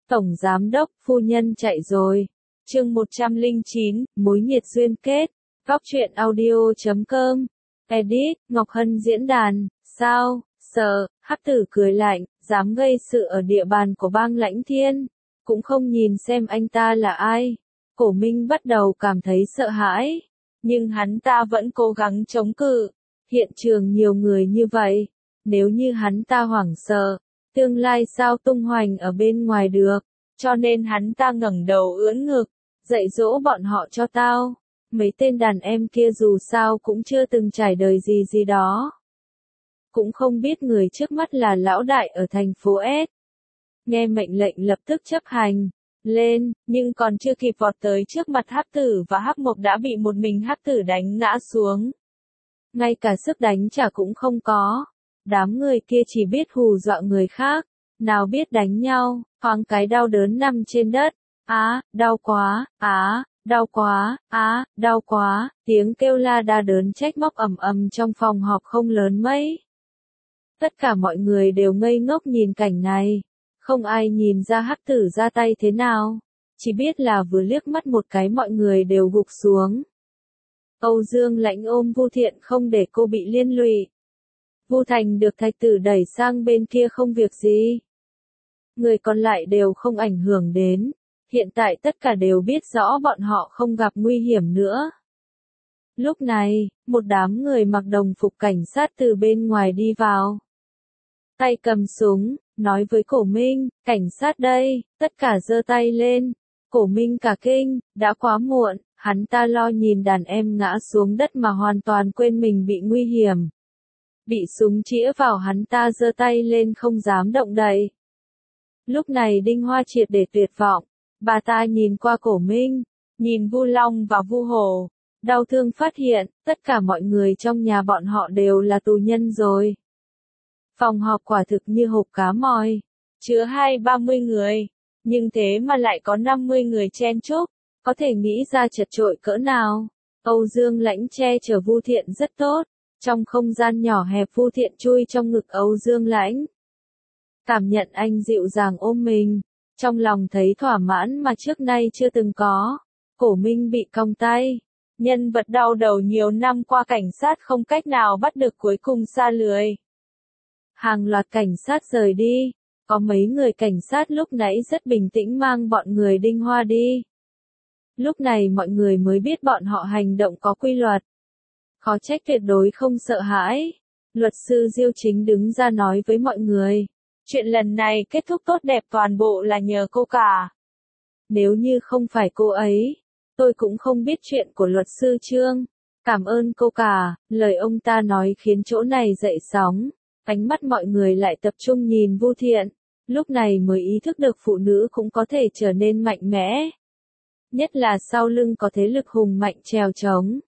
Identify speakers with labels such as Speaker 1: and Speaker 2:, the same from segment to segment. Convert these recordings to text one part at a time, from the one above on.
Speaker 1: Tổng Giám đốc, phu nhân chạy rồi. Chương 109, mối nhiệt duyên kết. Góc truyện audio.com. Edit, Ngọc Hân diễn đàn. Sao, sợ, Hắc Tử cười lạnh, dám gây sự ở địa bàn của bang Lãnh Thiên. Cũng không nhìn xem anh ta là ai. Cổ Minh bắt đầu cảm thấy sợ hãi. Nhưng hắn ta vẫn cố gắng chống cự. Hiện trường nhiều người như vậy. Nếu như hắn ta hoảng sợ, tương lai sao tung hoành ở bên ngoài được. Cho nên hắn ta ngẩng đầu ưỡn ngực, dạy dỗ bọn họ cho tao. Mấy tên đàn em kia dù sao cũng chưa từng trải đời gì gì đó. Cũng không biết người trước mắt là lão đại ở thành phố S. Nghe mệnh lệnh lập tức chấp hành. Lên, nhưng còn chưa kịp vọt tới trước mặt Hắc Tử và Hắc Mộc đã bị một mình Hắc Tử đánh ngã xuống. Ngay cả sức đánh trả cũng không có. Đám người kia chỉ biết hù dọa người khác. Nào biết đánh nhau, thoáng cái đau đớn nằm trên đất. Đau quá, đau quá, đau quá, tiếng kêu la đa đớn trách móc ầm ầm trong phòng họp không lớn mấy. Tất cả mọi người đều ngây ngốc nhìn cảnh này. Không ai nhìn ra Hắc Tử ra tay thế nào. Chỉ biết là vừa liếc mắt một cái mọi người đều gục xuống. Âu Dương Lãnh ôm Vu Thiện không để cô bị liên lụy. Vu Thành được Thạch Tử đẩy sang bên kia không việc gì. Người còn lại đều không ảnh hưởng đến. Hiện tại tất cả đều biết rõ bọn họ không gặp nguy hiểm nữa. Lúc này, một đám người mặc đồng phục cảnh sát từ bên ngoài đi vào. Tay cầm súng, nói với Cổ Minh, cảnh sát đây, tất cả giơ tay lên. Cổ Minh cả kinh, đã quá muộn, hắn ta lo nhìn đàn em ngã xuống đất mà hoàn toàn quên mình bị nguy hiểm. Bị súng chĩa vào hắn ta giơ tay lên không dám động đậy. Lúc này Đinh Hoa triệt để tuyệt vọng, bà ta nhìn qua Cổ Minh, nhìn Vu Long và Vu Hổ, đau thương phát hiện, tất cả mọi người trong nhà bọn họ đều là tù nhân rồi. Phòng họp quả thực như hộp cá mòi, chứa 20-30 người, nhưng thế mà lại có 50 người chen chúc, có thể nghĩ ra chật chội cỡ nào. Âu Dương Lãnh che chở Vu Thiện rất tốt, trong không gian nhỏ hẹp Vu Thiện chui trong ngực Âu Dương Lãnh. Cảm nhận anh dịu dàng ôm mình, trong lòng thấy thỏa mãn mà trước nay chưa từng có. Cổ Minh bị cong tay, nhân vật đau đầu nhiều năm qua cảnh sát không cách nào bắt được cuối cùng sa lưới. Hàng loạt cảnh sát rời đi, có mấy người cảnh sát lúc nãy rất bình tĩnh mang bọn người Đinh Hoa đi. Lúc này mọi người mới biết bọn họ hành động có quy luật. Khó trách tuyệt đối không sợ hãi. Luật sư Diêu Chính đứng ra nói với mọi người. Chuyện lần này kết thúc tốt đẹp toàn bộ là nhờ cô cả. Nếu như không phải cô ấy, tôi cũng không biết chuyện của luật sư Trương. Cảm ơn cô cả, lời ông ta nói khiến chỗ này dậy sóng. Ánh mắt mọi người lại tập trung nhìn Vu Thiện. Lúc này mới ý thức được phụ nữ cũng có thể trở nên mạnh mẽ. Nhất là sau lưng có thế lực hùng mạnh trèo trống.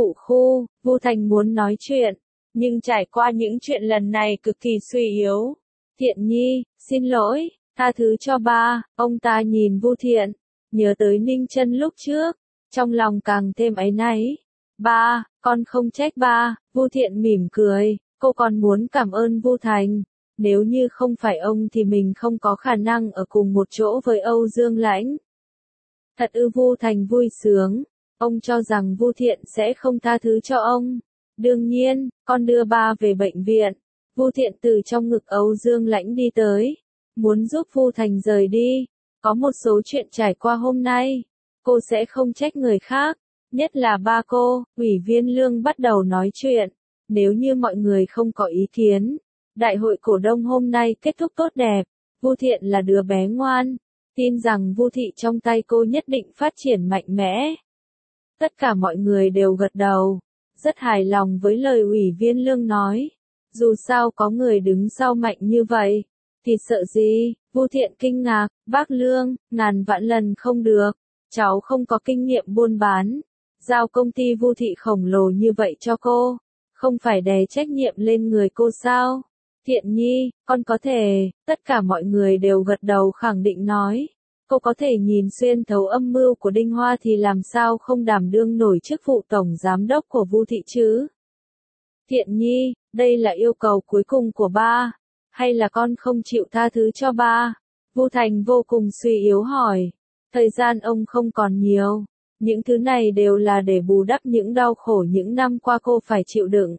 Speaker 1: Vu Thành muốn nói chuyện, nhưng trải qua những chuyện lần này cực kỳ suy yếu. Thiện Nhi, xin lỗi, tha thứ cho ba. Ông ta nhìn Vu Thiện, nhớ tới Ninh Chân lúc trước, trong lòng càng thêm áy náy. Ba, con không trách ba. Vu Thiện mỉm cười, cô còn muốn cảm ơn Vu Thành. Nếu như không phải ông thì mình không có khả năng ở cùng một chỗ với Âu Dương Lãnh. Thật ư? Vu Thành vui sướng. Ông cho rằng Vu Thiện sẽ không tha thứ cho ông. Đương nhiên, con đưa ba về bệnh viện. Vu Thiện từ trong ngực Âu Dương Lãnh đi tới. Muốn giúp Vu Thành rời đi. Có một số chuyện trải qua hôm nay. Cô sẽ không trách người khác. Nhất là ba cô. Ủy viên Lương bắt đầu nói chuyện. Nếu như mọi người không có ý kiến. Đại hội cổ đông hôm nay kết thúc tốt đẹp. Vu Thiện là đứa bé ngoan. Tin rằng Vu Thị trong tay cô nhất định phát triển mạnh mẽ. Tất cả mọi người đều gật đầu. Rất hài lòng với lời ủy viên Lương nói. Dù sao có người đứng sau mạnh như vậy. Thì sợ gì? Vu Thiện kinh ngạc. Bác Lương, ngàn vạn lần không được. Cháu không có kinh nghiệm buôn bán. Giao công ty Vu Thị khổng lồ như vậy cho cô. Không phải đè trách nhiệm lên người cô sao? Thiện Nhi, con có thể. Tất cả mọi người đều gật đầu khẳng định nói. Cô có thể nhìn xuyên thấu âm mưu của Đinh Hoa thì làm sao không đảm đương nổi chức vụ tổng giám đốc của Vu Thị chứ? Thiện Nhi, đây là yêu cầu cuối cùng của ba. Hay là con không chịu tha thứ cho ba? Vu Thành vô cùng suy yếu hỏi. Thời gian ông không còn nhiều. Những thứ này đều là để bù đắp những đau khổ những năm qua cô phải chịu đựng.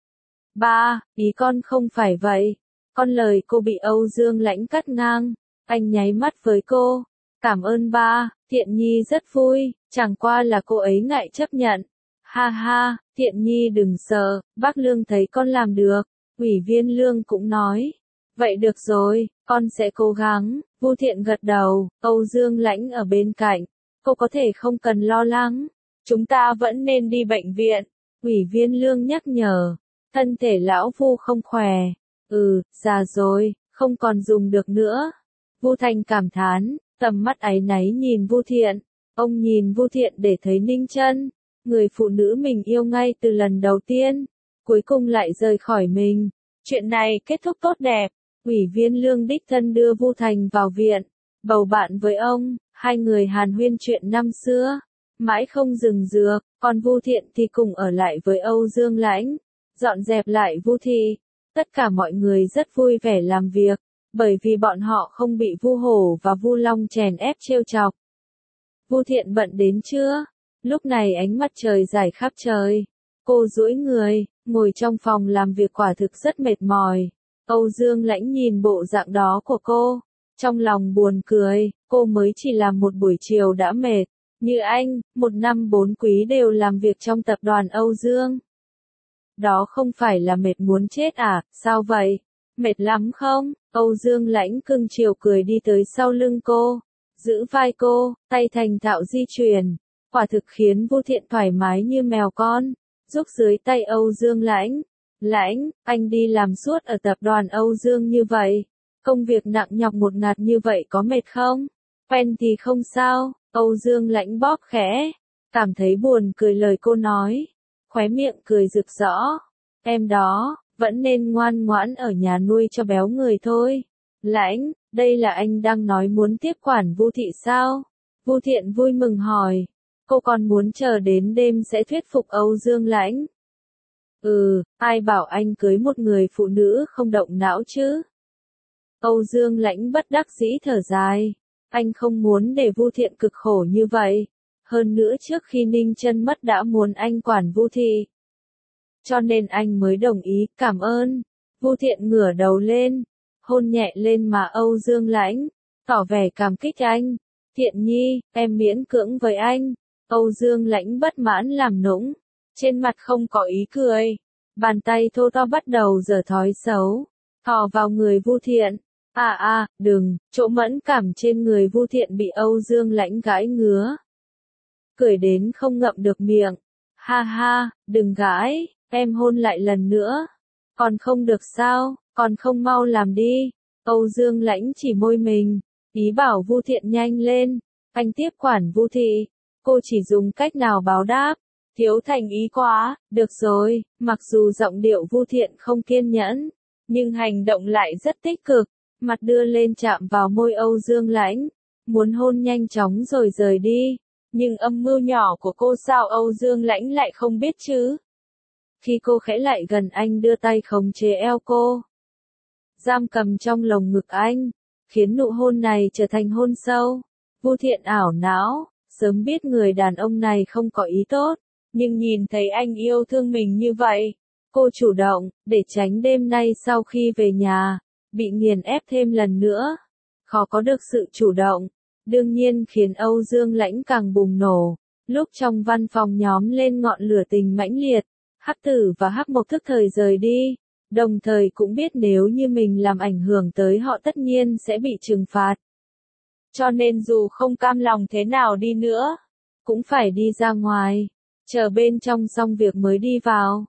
Speaker 1: Ba, ý con không phải vậy. Con lời cô bị Âu Dương Lãnh cắt ngang. Anh nháy mắt với cô. Cảm ơn ba, Thiện Nhi rất vui, chẳng qua là cô ấy ngại chấp nhận. Ha ha, Thiện Nhi đừng sợ, bác Lương thấy con làm được. Ủy viên Lương cũng nói. Vậy được rồi, con sẽ cố gắng. Vu Thiện gật đầu, Âu Dương Lãnh ở bên cạnh. Cô có thể không cần lo lắng. Chúng ta vẫn nên đi bệnh viện. Ủy viên Lương nhắc nhở. Thân thể lão Vu không khỏe. Già rồi, không còn dùng được nữa. Vu Thành cảm thán, tầm mắt áy náy nhìn Vu Thiện. Ông nhìn Vu Thiện để thấy Ninh Chân, người phụ nữ mình yêu ngay từ lần đầu tiên, cuối cùng lại rời khỏi mình. Chuyện này kết thúc tốt đẹp. Ủy viên Lương đích thân đưa Vu Thành vào viện, bầu bạn với ông, hai người hàn huyên chuyện năm xưa, mãi không dừng dược, còn Vu Thiện thì cùng ở lại với Âu Dương Lãnh, dọn dẹp lại Vu thị. Tất cả mọi người rất vui vẻ làm việc, bởi vì bọn họ không bị Vu Hổ và Vu Long chèn ép trêu chọc. Vu Thiện bận đến trưa, lúc này ánh mặt trời rải khắp trời. Cô duỗi người, ngồi trong phòng làm việc quả thực rất mệt mỏi. Âu Dương Lãnh nhìn bộ dạng đó của cô, trong lòng buồn cười, cô mới chỉ làm một buổi chiều đã mệt. Như anh, 1 năm 4 quý đều làm việc trong tập đoàn Âu Dương. Đó không phải là mệt muốn chết à, sao vậy? Mệt lắm không? Âu Dương Lãnh cưng chiều cười đi tới sau lưng cô, giữ vai cô, tay thành thạo di chuyển, quả thực khiến Vu Thiện thoải mái như mèo con, giúp dưới tay Âu Dương Lãnh. Lãnh, anh đi làm suốt ở tập đoàn Âu Dương như vậy, công việc nặng nhọc một ngạt như vậy có mệt không? Quen thì không sao, Âu Dương Lãnh bóp khẽ, cảm thấy buồn cười lời cô nói, khóe miệng cười rực rỡ. Em đó, vẫn nên ngoan ngoãn ở nhà nuôi cho béo người thôi. Lãnh, đây là anh đang nói muốn tiếp quản Vu thị sao? Vu Thiện vui mừng hỏi, cô còn muốn chờ đến đêm sẽ thuyết phục Âu Dương Lãnh. Ai bảo anh cưới một người phụ nữ không động não chứ? Âu Dương Lãnh bất đắc dĩ thở dài, anh không muốn để Vu Thiện cực khổ như vậy. Hơn nữa trước khi Ninh Chân mất đã muốn anh quản Vu thị. Cho nên anh mới đồng ý, cảm ơn. Vu Thiện ngửa đầu lên, hôn nhẹ lên má Âu Dương Lãnh, tỏ vẻ cảm kích anh. Thiện Nhi, em miễn cưỡng với anh. Âu Dương Lãnh bất mãn làm nũng, trên mặt không có ý cười. Bàn tay thô to bắt đầu giở thói xấu, thò vào người Vu Thiện. Đừng, chỗ mẫn cảm trên người Vu Thiện bị Âu Dương Lãnh gãi ngứa. Cười đến không ngậm được miệng. Ha ha, đừng gãi, em hôn lại lần nữa. Còn không được sao, còn không mau làm đi. Âu Dương Lãnh chỉ môi mình, ý bảo Vu Thiện nhanh lên. Anh tiếp quản Vu thị, cô chỉ dùng cách nào báo đáp? Thiếu thành ý quá, được rồi, mặc dù giọng điệu Vu Thiện không kiên nhẫn, nhưng hành động lại rất tích cực, mặt đưa lên chạm vào môi Âu Dương Lãnh, muốn hôn nhanh chóng rồi rời đi. Nhưng âm mưu nhỏ của cô sao Âu Dương Lãnh lại không biết chứ? Khi cô khẽ lại gần anh đưa tay khống chế eo cô, giam cầm trong lồng ngực anh, khiến nụ hôn này trở thành hôn sâu. Vu Thiện ảo não, sớm biết người đàn ông này không có ý tốt, nhưng nhìn thấy anh yêu thương mình như vậy, cô chủ động, để tránh đêm nay sau khi về nhà, bị nghiền ép thêm lần nữa. Khó có được sự chủ động, đương nhiên khiến Âu Dương Lãnh càng bùng nổ. Lúc trong văn phòng nhóm lên ngọn lửa tình mãnh liệt, Hắc Tử và Hắc Mộc thức thời rời đi, đồng thời cũng biết nếu như mình làm ảnh hưởng tới họ tất nhiên sẽ bị trừng phạt. Cho nên dù không cam lòng thế nào đi nữa, cũng phải đi ra ngoài, chờ bên trong xong việc mới đi vào.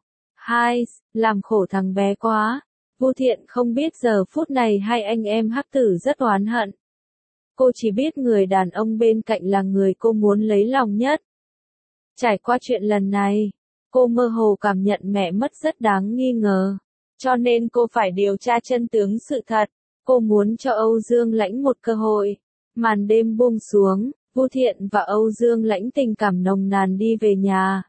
Speaker 1: Làm khổ thằng bé quá. Vu Thiện không biết giờ phút này hai anh em Hắc Tử rất oán hận. Cô chỉ biết người đàn ông bên cạnh là người cô muốn lấy lòng nhất. Trải qua chuyện lần này, cô mơ hồ cảm nhận mẹ mất rất đáng nghi ngờ. Cho nên cô phải điều tra chân tướng sự thật. Cô muốn cho Âu Dương Lãnh một cơ hội. Màn đêm buông xuống, Vu Thiện và Âu Dương Lãnh tình cảm nồng nàn đi về nhà,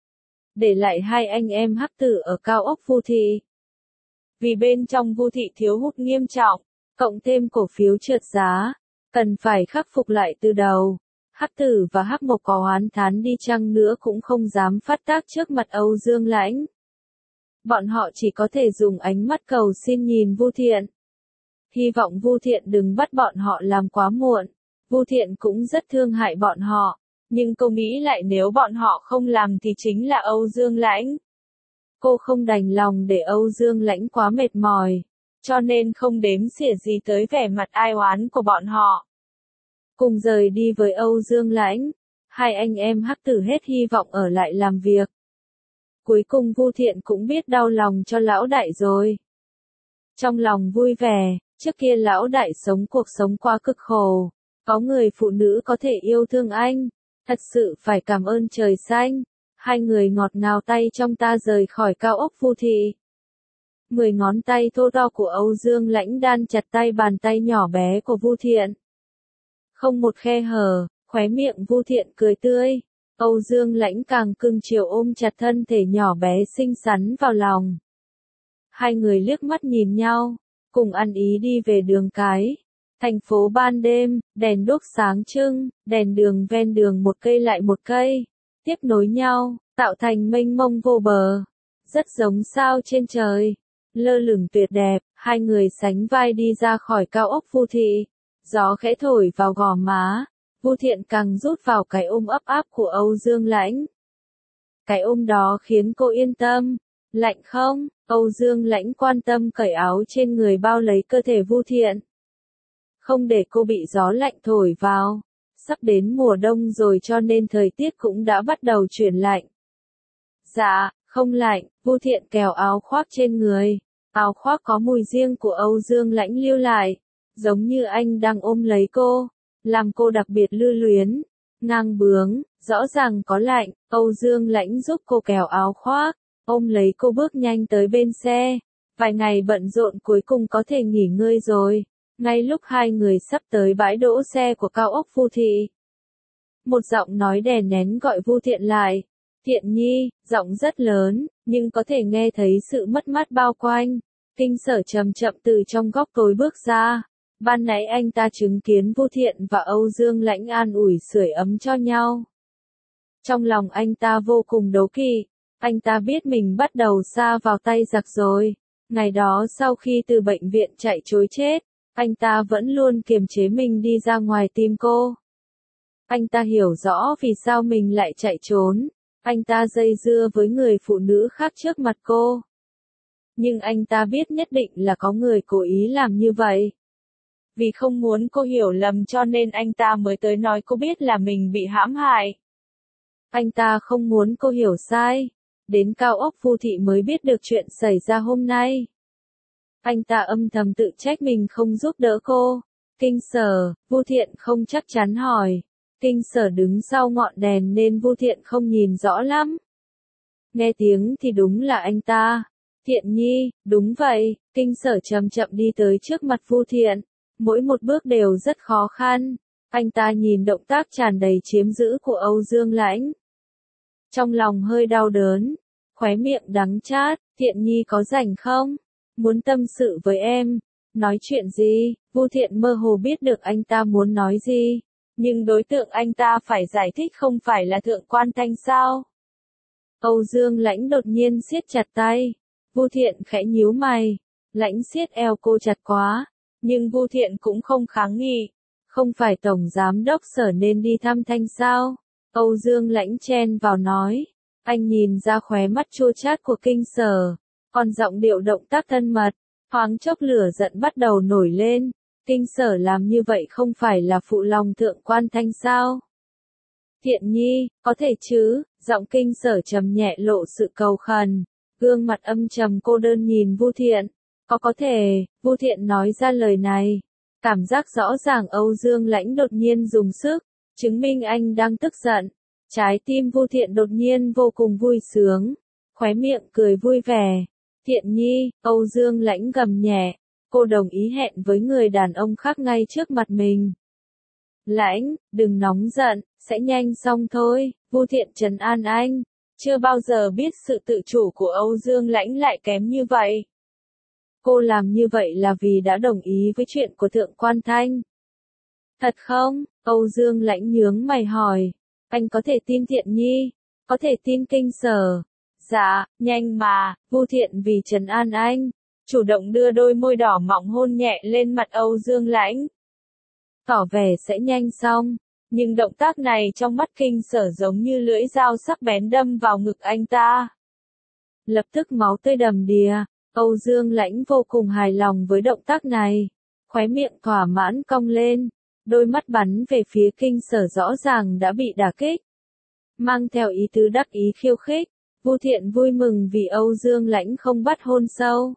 Speaker 1: để lại hai anh em Hắc Tử ở cao ốc Vu thị. Vì bên trong Vu thị thiếu hụt nghiêm trọng, cộng thêm cổ phiếu trượt giá, cần phải khắc phục lại từ đầu. Hắc Tử và Hắc Mộc có oán thán đi chăng nữa cũng không dám phát tác trước mặt Âu Dương Lãnh. Bọn họ chỉ có thể dùng ánh mắt cầu xin nhìn Vu Thiện. Hy vọng Vu Thiện đừng bắt bọn họ làm quá muộn. Vu Thiện cũng rất thương hại bọn họ, nhưng cô nghĩ lại nếu bọn họ không làm thì chính là Âu Dương Lãnh. Cô không đành lòng để Âu Dương Lãnh quá mệt mỏi, cho nên không đếm xỉa gì tới vẻ mặt ai oán của bọn họ. Cùng rời đi với Âu Dương Lãnh, hai anh em Hắc Tử hết hy vọng ở lại làm việc. Cuối cùng Vu Thiện cũng biết đau lòng cho lão đại rồi. Trong lòng vui vẻ, trước kia lão đại sống cuộc sống quá cực khổ, có người phụ nữ có thể yêu thương anh, thật sự phải cảm ơn trời xanh. Hai người ngọt ngào tay trong ta rời khỏi cao ốc Vu thị. 10 ngón tay thô to của Âu Dương Lãnh đan chặt tay bàn tay nhỏ bé của Vu Thiện. Không một khe hở, khóe miệng Vu Thiện cười tươi. Âu Dương Lãnh càng cưng chiều ôm chặt thân thể nhỏ bé xinh xắn vào lòng. Hai người liếc mắt nhìn nhau, cùng ăn ý đi về đường cái. Thành phố ban đêm, đèn đuốc sáng trưng, đèn đường ven đường một cây lại một cây, tiếp nối nhau, tạo thành mênh mông vô bờ. Rất giống sao trên trời, lơ lửng tuyệt đẹp, hai người sánh vai đi ra khỏi cao ốc Vu thị. Gió khẽ thổi vào gò má, Vu Thiện càng rút vào cái ôm ấp áp của Âu Dương Lãnh. Cái ôm đó khiến cô yên tâm. Lạnh không? Âu Dương Lãnh quan tâm cởi áo trên người bao lấy cơ thể Vu Thiện. Không để cô bị gió lạnh thổi vào. Sắp đến mùa đông rồi cho nên thời tiết cũng đã bắt đầu chuyển lạnh. Dạ, không lạnh, Vu Thiện kéo áo khoác trên người. Áo khoác có mùi riêng của Âu Dương Lãnh lưu lại, giống như anh đang ôm lấy cô, làm cô đặc biệt lưu luyến, ngang bướng, rõ ràng có lạnh. Âu Dương Lãnh giúp cô kéo áo khoác, ôm lấy cô bước nhanh tới bên xe. Vài ngày bận rộn cuối cùng có thể nghỉ ngơi rồi. Ngay lúc hai người sắp tới bãi đỗ xe của cao ốc Vu thị, một giọng nói đè nén gọi Vu Thiện lại. Thiện Nhi, giọng rất lớn, nhưng có thể nghe thấy sự mất mát bao quanh. Kinh Sở chậm chậm từ trong góc tối bước ra. Ban nãy anh ta chứng kiến Vu Thiện và Âu Dương Lãnh an ủi sưởi ấm cho nhau. Trong lòng anh ta vô cùng đố kỵ, anh ta biết mình bắt đầu sa vào tay giặc rồi. Ngày đó sau khi từ bệnh viện chạy trối chết, anh ta vẫn luôn kiềm chế mình đi ra ngoài tìm cô. Anh ta hiểu rõ vì sao mình lại chạy trốn. Anh ta dây dưa với người phụ nữ khác trước mặt cô. Nhưng anh ta biết nhất định là có người cố ý làm như vậy. Vì không muốn cô hiểu lầm cho nên anh ta mới tới nói cô biết là mình bị hãm hại. Anh ta không muốn cô hiểu sai. Đến cao ốc Vu thị mới biết được chuyện xảy ra hôm nay. Anh ta âm thầm tự trách mình không giúp đỡ cô. Kinh Sở, Vu Thiện không chắc chắn hỏi. Kinh Sở đứng sau ngọn đèn nên Vu Thiện không nhìn rõ lắm. Nghe tiếng thì đúng là anh ta. Thiện Nhi, đúng vậy. Kinh Sở chậm chậm đi tới trước mặt Vu Thiện. Mỗi một bước đều rất khó khăn. Anh ta nhìn động tác tràn đầy chiếm giữ của Âu Dương Lãnh. Trong lòng hơi đau đớn. Khóe miệng đắng chát. Thiện Nhi có rảnh không? Muốn tâm sự với em. Nói chuyện gì? Vu Thiện mơ hồ biết được anh ta muốn nói gì. Nhưng đối tượng anh ta phải giải thích không phải là Thượng Quan Thanh sao? Âu Dương Lãnh đột nhiên siết chặt tay. Vu Thiện khẽ nhíu mày. Lãnh siết eo cô chặt quá. Nhưng Vu Thiện cũng không kháng nghị. Không phải Tổng Giám Đốc Sở nên đi thăm Thanh sao? Âu Dương Lãnh chen vào nói. Anh nhìn ra khóe mắt chua chát của Kinh Sở. Còn giọng điệu động tác thân mật. Thoáng chốc lửa giận bắt đầu nổi lên. Kinh Sở làm như vậy không phải là phụ lòng Thượng Quan Thanh sao? Thiện Nhi, có thể chứ? Giọng Kinh Sở trầm nhẹ lộ sự cầu khẩn. Gương mặt âm trầm cô đơn nhìn Vu Thiện. Có thể, Vu Thiện nói ra lời này. Cảm giác rõ ràng Âu Dương Lãnh đột nhiên dùng sức, chứng minh anh đang tức giận. Trái tim Vu Thiện đột nhiên vô cùng vui sướng. Khóe miệng cười vui vẻ. Thiện Nhi, Âu Dương Lãnh gầm nhẹ. Cô đồng ý hẹn với người đàn ông khác ngay trước mặt mình. Lãnh, đừng nóng giận, sẽ nhanh xong thôi. Vu Thiện trấn an anh. Chưa bao giờ biết sự tự chủ của Âu Dương Lãnh lại kém như vậy. cô làm như vậy là vì đã đồng ý với chuyện của Thượng Quan Thanh. Thật không? Âu Dương Lãnh nhướng mày hỏi. Anh có thể tin Thiện Nhi, có thể tin Kinh Sở. Dạ, nhanh mà, Vu Thiện vì trấn an anh, chủ động đưa đôi môi đỏ mọng hôn nhẹ lên mặt Âu Dương Lãnh. Tỏ vẻ sẽ nhanh xong, nhưng động tác này trong mắt Kinh Sở giống như lưỡi dao sắc bén đâm vào ngực anh ta. Lập tức máu tươi đầm đìa, Âu Dương Lãnh vô cùng hài lòng với động tác này, khóe miệng thỏa mãn cong lên, đôi mắt bắn về phía Kinh Sở rõ ràng đã bị đả kích. Mang theo ý tứ đắc ý khiêu khích, Vu Thiện vui mừng vì Âu Dương Lãnh không bắt hôn sâu.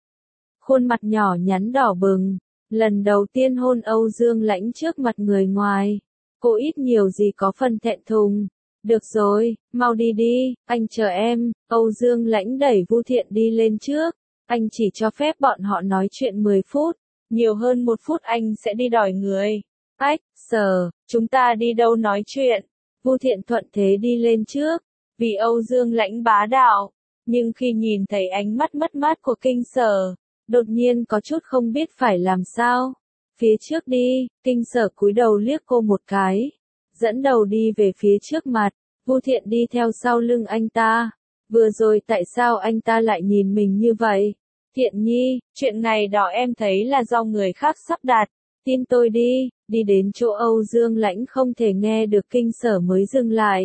Speaker 1: Khuôn mặt nhỏ nhắn đỏ bừng, lần đầu tiên hôn Âu Dương Lãnh trước mặt người ngoài, cô ít nhiều gì có phần thẹn thùng. Được rồi, mau đi đi, anh chờ em. Âu Dương Lãnh đẩy Vu Thiện đi lên trước, anh chỉ cho phép bọn họ nói chuyện 10 phút, nhiều hơn 1 phút anh sẽ đi đòi người. Ách, Sở, chúng ta đi đâu nói chuyện? Vu Thiện thuận thế đi lên trước, vì Âu Dương Lãnh bá đạo, nhưng khi nhìn thấy ánh mắt mất mát của Kinh Sở, đột nhiên có chút không biết phải làm sao. Phía trước đi, Kinh Sở cúi đầu liếc cô một cái, dẫn đầu đi về phía trước mặt, Vu Thiện đi theo sau lưng anh ta. Vừa rồi tại sao anh ta lại nhìn mình như vậy? Thiện Nhi, chuyện này đó em thấy là do người khác sắp đặt, tin tôi đi. Đi đến chỗ Âu Dương Lãnh không thể nghe được Kinh Sở mới dừng lại.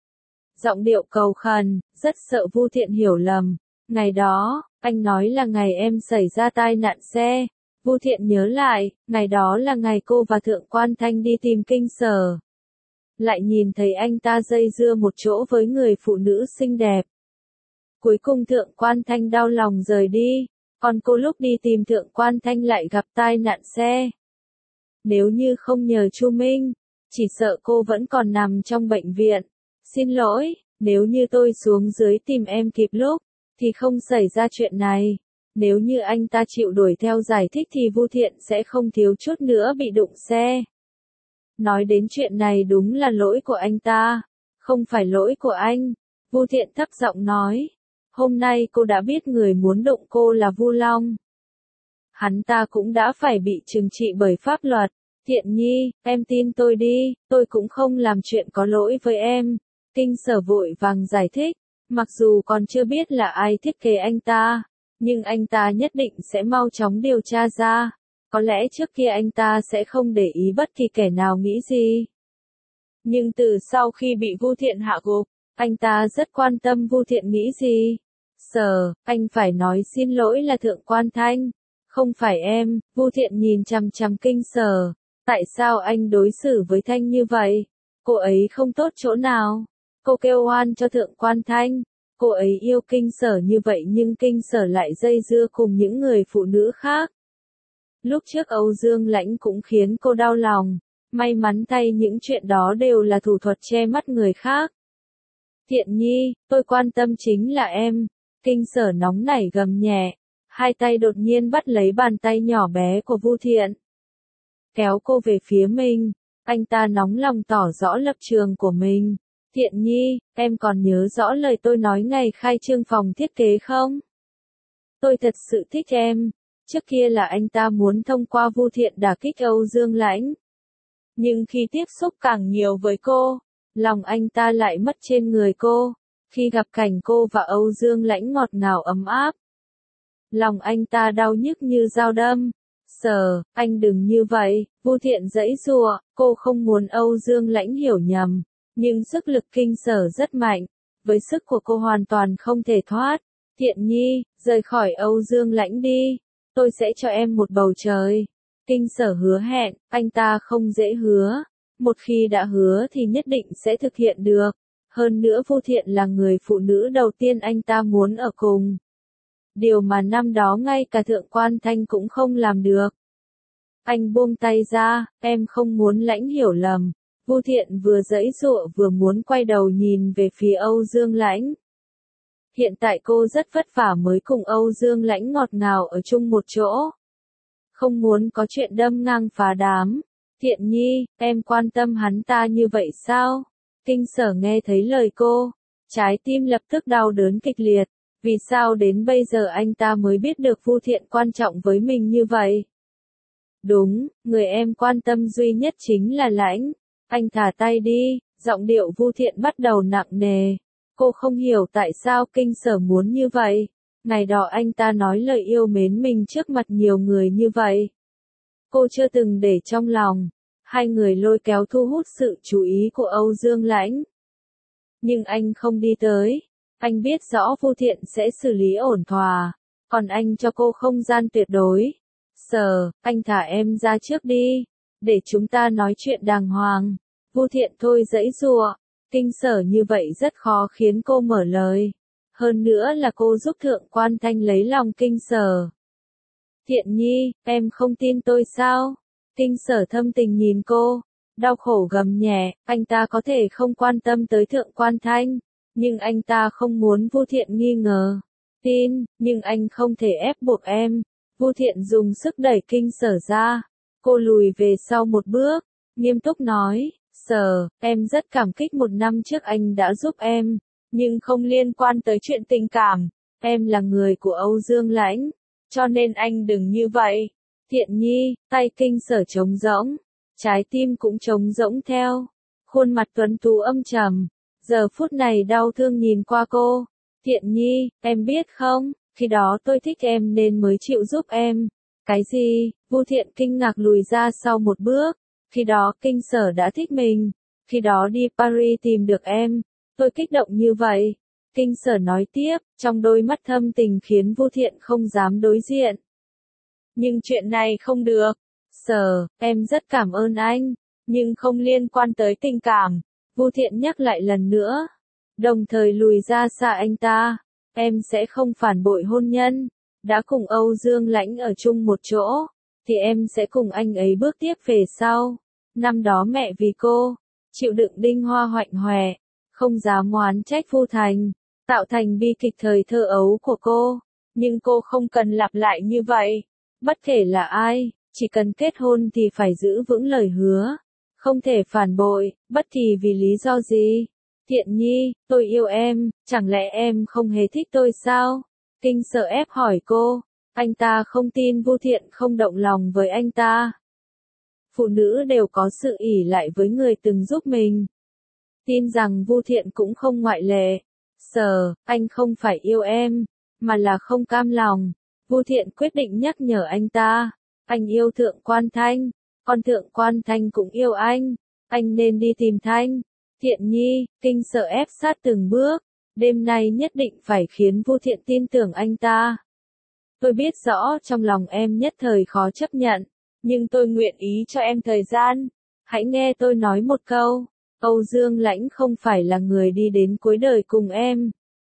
Speaker 1: Giọng điệu cầu khẩn, rất sợ Vu Thiện hiểu lầm. Ngày đó, anh nói là ngày em xảy ra tai nạn xe. Vu Thiện nhớ lại, ngày đó là ngày cô và Thượng Quan Thanh đi tìm Kinh Sở. Lại nhìn thấy anh ta dây dưa một chỗ với người phụ nữ xinh đẹp. Cuối cùng Thượng Quan Thanh đau lòng rời đi, còn cô lúc đi tìm Thượng Quan Thanh lại gặp tai nạn xe. Nếu như không nhờ Chu Minh, chỉ sợ cô vẫn còn nằm trong bệnh viện. Xin lỗi, nếu như tôi xuống dưới tìm em kịp lúc, thì không xảy ra chuyện này. Nếu như anh ta chịu đuổi theo giải thích thì Vu Thiện sẽ không thiếu chút nữa bị đụng xe. Nói đến chuyện này đúng là lỗi của anh ta, không phải lỗi của anh. Vu Thiện thấp giọng nói, hôm nay cô đã biết người muốn đụng cô là Vu Long. Hắn ta cũng đã phải bị trừng trị bởi pháp luật. Thiện Nhi, em tin tôi đi, tôi cũng không làm chuyện có lỗi với em. Kinh Sở vội vàng giải thích, mặc dù còn chưa biết là ai thiết kế anh ta, nhưng anh ta nhất định sẽ mau chóng điều tra ra. Có lẽ trước kia anh ta sẽ không để ý bất kỳ kẻ nào nghĩ gì. Nhưng từ sau khi bị Vu Thiện hạ gục, anh ta rất quan tâm Vu Thiện nghĩ gì. Sở, anh phải nói xin lỗi là Thượng Quan Thanh, không phải em. Vu Thiện nhìn chằm chằm Kinh Sở. Tại sao anh đối xử với Thanh như vậy? Cô ấy không tốt chỗ nào? Cô kêu oan cho Thượng Quan Thanh. Cô ấy yêu Kinh Sở như vậy nhưng Kinh Sở lại dây dưa cùng những người phụ nữ khác. Lúc trước Âu Dương Lãnh cũng khiến cô đau lòng. May mắn thay những chuyện đó đều là thủ thuật che mắt người khác. Thiện Nhi, tôi quan tâm chính là em. Kinh Sở nóng nảy gầm nhẹ. Hai tay đột nhiên bắt lấy bàn tay nhỏ bé của Vu Thiện. Kéo cô về phía mình. Anh ta nóng lòng tỏ rõ lập trường của mình. Thiện Nhi, em còn nhớ rõ lời tôi nói ngày khai trương phòng thiết kế không? Tôi thật sự thích em. Trước kia là anh ta muốn thông qua Vu Thiện đả kích Âu Dương Lãnh. Nhưng khi tiếp xúc càng nhiều với cô, lòng anh ta lại mất trên người cô. Khi gặp cảnh cô và Âu Dương Lãnh ngọt ngào ấm áp, lòng anh ta đau nhức như dao đâm. Sở, anh đừng như vậy. Vu Thiện giãy giụa, cô không muốn Âu Dương Lãnh hiểu nhầm. Nhưng sức lực Kinh Sở rất mạnh, với sức của cô hoàn toàn không thể thoát. Thiện Nhi, rời khỏi Âu Dương Lãnh đi, tôi sẽ cho em một bầu trời. Kinh Sở hứa hẹn, anh ta không dễ hứa. Một khi đã hứa thì nhất định sẽ thực hiện được. Hơn nữa Vu Thiện là người phụ nữ đầu tiên anh ta muốn ở cùng. Điều mà năm đó ngay cả Thượng Quan Thanh cũng không làm được. Anh buông tay ra, em không muốn Lãnh hiểu lầm. Vu Thiện vừa giãy giụa vừa muốn quay đầu nhìn về phía Âu Dương Lãnh. Hiện tại cô rất vất vả mới cùng Âu Dương Lãnh ngọt ngào ở chung một chỗ. Không muốn có chuyện đâm ngang phá đám. Thiện Nhi, em quan tâm hắn ta như vậy sao? Kinh Sở nghe thấy lời cô, trái tim lập tức đau đớn kịch liệt. Vì sao đến bây giờ anh ta mới biết được Vu Thiện quan trọng với mình như vậy? Đúng, người em quan tâm duy nhất chính là Lãnh. Anh thả tay đi, giọng điệu Vu Thiện bắt đầu nặng nề. Cô không hiểu tại sao Kinh Sở muốn như vậy. Ngày đó anh ta nói lời yêu mến mình trước mặt nhiều người như vậy. Cô chưa từng để trong lòng. Hai người lôi kéo thu hút sự chú ý của Âu Dương Lãnh. Nhưng anh không đi tới. Anh biết rõ Vu Thiện sẽ xử lý ổn thỏa. Còn anh cho cô không gian tuyệt đối. Sở, anh thả em ra trước đi. Để chúng ta nói chuyện đàng hoàng. Vu Thiện thôi giãy giụa. Kinh Sở như vậy rất khó khiến cô mở lời. Hơn nữa là cô giúp Thượng Quan Thanh lấy lòng Kinh Sở. Thiện Nhi, em không tin tôi sao? Kinh Sở thâm tình nhìn cô. Đau khổ gầm nhẹ, anh ta có thể không quan tâm tới Thượng Quan Thanh. Nhưng anh ta không muốn Vu Thiện nghi ngờ. Tin, nhưng anh không thể ép buộc em. Vu Thiện dùng sức đẩy Kinh Sở ra. Cô lùi về sau một bước, nghiêm túc nói, Sở, em rất cảm kích một năm trước anh đã giúp em, nhưng không liên quan tới chuyện tình cảm. Em là người của Âu Dương Lãnh, cho nên anh đừng như vậy. Thiện Nhi, tay Kinh Sở trống rỗng, trái tim cũng trống rỗng theo. Khuôn mặt tuấn tú âm trầm, giờ phút này đau thương nhìn qua cô. Thiện Nhi, em biết không, khi đó tôi thích em nên mới chịu giúp em. Cái gì? Vu Thiện kinh ngạc lùi ra sau một bước. Khi đó Kinh Sở đã thích mình. Khi đó đi Paris tìm được em. Tôi kích động như vậy. Kinh Sở nói tiếp, trong đôi mắt thâm tình khiến Vu Thiện không dám đối diện. Nhưng chuyện này không được. Sở, em rất cảm ơn anh. Nhưng không liên quan tới tình cảm. Vu Thiện nhắc lại lần nữa. Đồng thời lùi ra xa anh ta. Em sẽ không phản bội hôn nhân. Đã cùng Âu Dương Lãnh ở chung một chỗ, thì em sẽ cùng anh ấy bước tiếp về sau. Năm đó mẹ vì cô, chịu đựng đinh hoa hoạnh hoẹ, không dám oán trách Vu Thành, tạo thành bi kịch thời thơ ấu của cô. Nhưng cô không cần lặp lại như vậy. Bất kể là ai, chỉ cần kết hôn thì phải giữ vững lời hứa. Không thể phản bội, bất kỳ vì lý do gì. Thiện Nhi, tôi yêu em, chẳng lẽ em không hề thích tôi sao? Kinh Sở ép hỏi cô, anh ta không tin Vu Thiện không động lòng với anh ta. Phụ nữ đều có sự ỷ lại với người từng giúp mình. Tin rằng Vu Thiện cũng không ngoại lệ. Sở, anh không phải yêu em, mà là không cam lòng. Vu Thiện quyết định nhắc nhở anh ta. Anh yêu Thượng Quan Thanh, còn Thượng Quan Thanh cũng yêu anh. Anh nên đi tìm Thanh. Thiện Nhi, Kinh Sở ép sát từng bước. Đêm nay nhất định phải khiến Vu Thiện tin tưởng anh ta. Tôi biết rõ trong lòng em nhất thời khó chấp nhận, nhưng tôi nguyện ý cho em thời gian. Hãy nghe tôi nói một câu, Âu Dương Lãnh không phải là người đi đến cuối đời cùng em.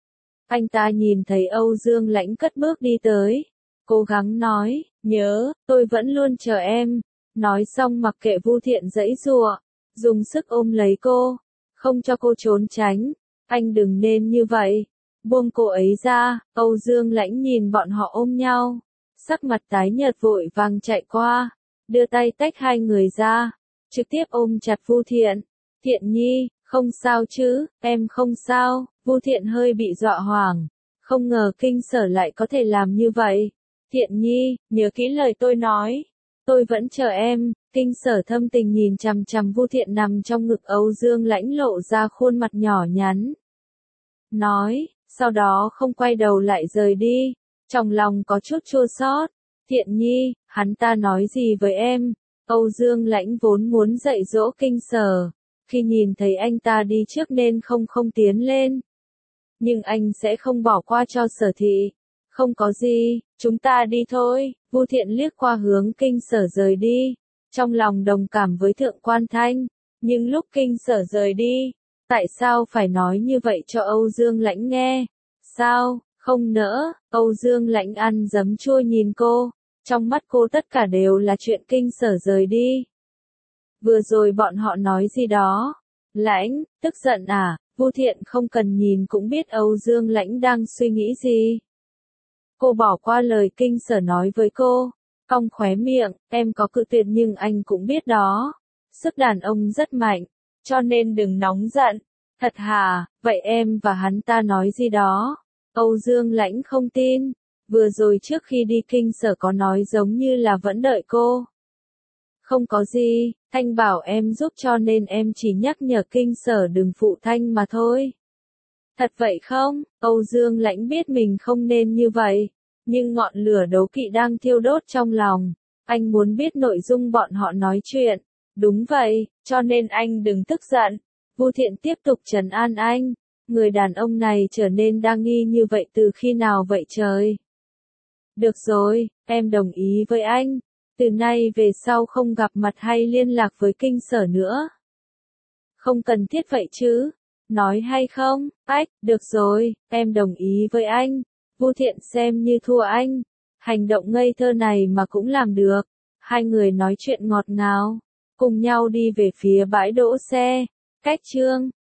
Speaker 1: Anh ta nhìn thấy Âu Dương Lãnh cất bước đi tới, cố gắng nói, nhớ, tôi vẫn luôn chờ em. Nói xong mặc kệ Vu Thiện giãy giụa, dùng sức ôm lấy cô, không cho cô trốn tránh. Anh đừng nên như vậy. Buông cô ấy ra. Âu Dương Lãnh nhìn bọn họ ôm nhau. Sắc mặt tái nhợt vội vàng chạy qua. Đưa tay tách hai người ra. Trực tiếp ôm chặt Vu Thiện. Thiện Nhi, không sao chứ, em không sao. Vu Thiện hơi bị dọa hoảng. Không ngờ Kinh Sở lại có thể làm như vậy. Thiện Nhi, nhớ kỹ lời tôi nói. Tôi vẫn chờ em. Kinh Sở thâm tình nhìn chằm chằm Vu Thiện nằm trong ngực Âu Dương Lãnh lộ ra khuôn mặt nhỏ nhắn. Nói, sau đó không quay đầu lại rời đi. Trong lòng có chút chua xót. Thiện Nhi, hắn ta nói gì với em? Âu Dương Lãnh vốn muốn dạy dỗ Kinh Sở. Khi nhìn thấy anh ta đi trước nên không tiến lên. Nhưng anh sẽ không bỏ qua cho Sở thị. Không có gì, chúng ta đi thôi. Vu Thiện liếc qua hướng Kinh Sở rời đi. Trong lòng đồng cảm với Thượng Quan Thanh. Nhưng lúc Kinh Sở rời đi, tại sao phải nói như vậy cho Âu Dương Lãnh nghe? Sao, không nỡ? Âu Dương Lãnh ăn giấm chua nhìn cô. Trong mắt cô tất cả đều là chuyện Kinh Sở rời đi. Vừa rồi bọn họ nói gì đó? Lãnh, tức giận à? Vu Thiện không cần nhìn cũng biết Âu Dương Lãnh đang suy nghĩ gì. Cô bỏ qua lời Kinh Sở nói với cô. Cong khóe miệng, em có cự tuyệt nhưng anh cũng biết đó. Sức đàn ông rất mạnh, cho nên đừng nóng giận. Thật hả, vậy em và hắn ta nói gì đó? Âu Dương Lãnh không tin, vừa rồi trước khi đi kinh sở có nói giống như là vẫn đợi cô. Không có gì, Thanh bảo em giúp cho nên em chỉ nhắc nhở kinh sở đừng phụ Thanh mà thôi. Thật vậy không? Âu Dương Lãnh biết mình không nên như vậy, nhưng ngọn lửa đố kỵ đang thiêu đốt trong lòng. Anh muốn biết nội dung bọn họ nói chuyện. Đúng vậy, cho nên anh đừng tức giận. Vu Thiện tiếp tục trấn an anh. Người đàn ông này trở nên đa nghi như vậy từ khi nào vậy trời? Được rồi, em đồng ý với anh. Từ nay về sau không gặp mặt hay liên lạc với kinh sở nữa. Không cần thiết vậy chứ. Nói hay không? Ách, được rồi, em đồng ý với anh. Vu Thiện xem như thua anh. Hành động ngây thơ này mà cũng làm được. Hai người nói chuyện ngọt ngào, cùng nhau đi về phía bãi đỗ xe. Cách chương